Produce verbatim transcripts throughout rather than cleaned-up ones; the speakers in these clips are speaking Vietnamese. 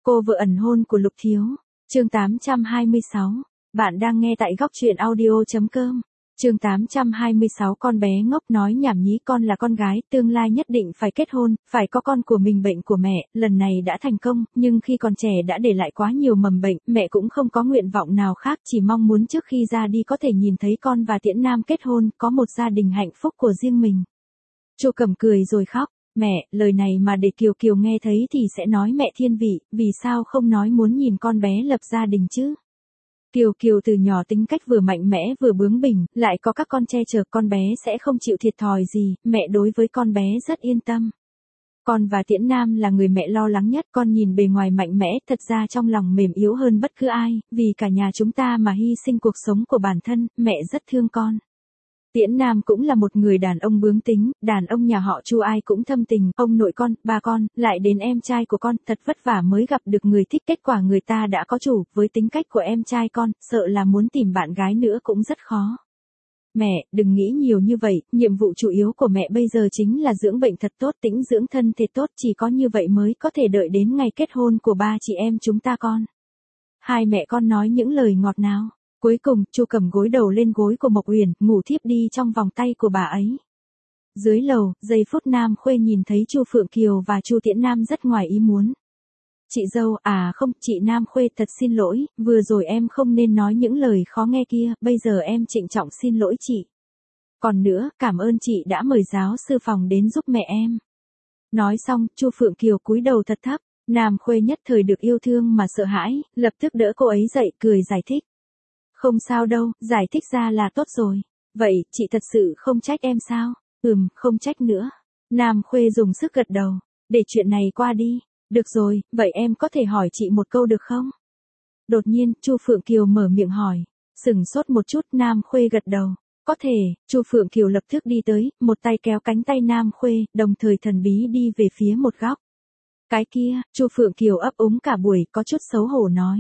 Cô vợ ẩn hôn của Lục Thiếu. Chương tám trăm hai mươi sáu. Bạn đang nghe tại góc truyện audio chấm com. Chương tám trăm hai mươi sáu. Con bé ngốc nói nhảm nhí, con là con gái, tương lai nhất định phải kết hôn, phải có con của mình. Bệnh của mẹ, lần này đã thành công, nhưng khi còn trẻ đã để lại quá nhiều mầm bệnh, mẹ cũng không có nguyện vọng nào khác, chỉ mong muốn trước khi ra đi có thể nhìn thấy con và Tiễn Nam kết hôn, có một gia đình hạnh phúc của riêng mình. Chu Cẩm cười rồi khóc. Mẹ, lời này mà để Kiều Kiều nghe thấy thì sẽ nói mẹ thiên vị, vì sao không nói muốn nhìn con bé lập gia đình chứ? Kiều Kiều từ nhỏ tính cách vừa mạnh mẽ vừa bướng bỉnh, lại có các con che chở, con bé sẽ không chịu thiệt thòi gì, mẹ đối với con bé rất yên tâm. Con và Tiễn Nam là người mẹ lo lắng nhất, con nhìn bề ngoài mạnh mẽ, thật ra trong lòng mềm yếu hơn bất cứ ai, vì cả nhà chúng ta mà hy sinh cuộc sống của bản thân, mẹ rất thương con. Tiễn Nam cũng là một người đàn ông bướng tính, đàn ông nhà họ Chu ai cũng thâm tình, ông nội con, ba con, lại đến em trai của con, thật vất vả mới gặp được người thích, kết quả người ta đã có chủ, với tính cách của em trai con, sợ là muốn tìm bạn gái nữa cũng rất khó. Mẹ, đừng nghĩ nhiều như vậy, nhiệm vụ chủ yếu của mẹ bây giờ chính là dưỡng bệnh thật tốt, tĩnh dưỡng thân thể tốt, chỉ có như vậy mới có thể đợi đến ngày kết hôn của ba chị em chúng ta con. Hai mẹ con nói những lời ngọt ngào. Cuối cùng, Chu Cẩm gối đầu lên gối của Mộc Uyển, ngủ thiếp đi trong vòng tay của bà ấy. Dưới lầu, giây phút Nam Khuê nhìn thấy Chu Phượng Kiều và Chu Tiễn Nam rất ngoài ý muốn. Chị dâu, à không, chị Nam Khuê thật xin lỗi, vừa rồi em không nên nói những lời khó nghe kia, bây giờ em trịnh trọng xin lỗi chị. Còn nữa, cảm ơn chị đã mời giáo sư phòng đến giúp mẹ em. Nói xong, Chu Phượng Kiều cúi đầu thật thấp, Nam Khuê nhất thời được yêu thương mà sợ hãi, lập tức đỡ cô ấy dậy, cười giải thích. Không sao đâu, giải thích ra là tốt rồi. Vậy, chị thật sự không trách em sao? Ừm, không trách nữa. Nam Khuê dùng sức gật đầu. Để chuyện này qua đi. Được rồi, vậy em có thể hỏi chị một câu được không? Đột nhiên, Chu Phượng Kiều mở miệng hỏi. Sửng sốt một chút, Nam Khuê gật đầu. Có thể, Chu Phượng Kiều lập tức đi tới, một tay kéo cánh tay Nam Khuê, đồng thời thần bí đi về phía một góc. Cái kia, Chu Phượng Kiều ấp úng cả buổi, có chút xấu hổ nói.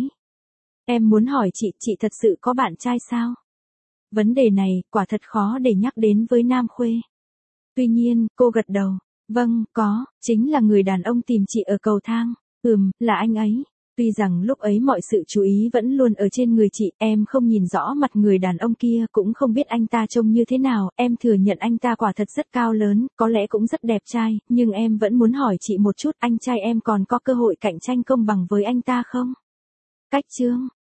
Em muốn hỏi chị, chị thật sự có bạn trai sao? Vấn đề này, quả thật khó để nhắc đến với Nam Khuê. Tuy nhiên, cô gật đầu. Vâng, có, chính là người đàn ông tìm chị ở cầu thang. Ừm, là anh ấy. Tuy rằng lúc ấy mọi sự chú ý vẫn luôn ở trên người chị, em không nhìn rõ mặt người đàn ông kia, cũng không biết anh ta trông như thế nào, em thừa nhận anh ta quả thật rất cao lớn, có lẽ cũng rất đẹp trai, nhưng em vẫn muốn hỏi chị một chút, anh trai em còn có cơ hội cạnh tranh công bằng với anh ta không? Cách chương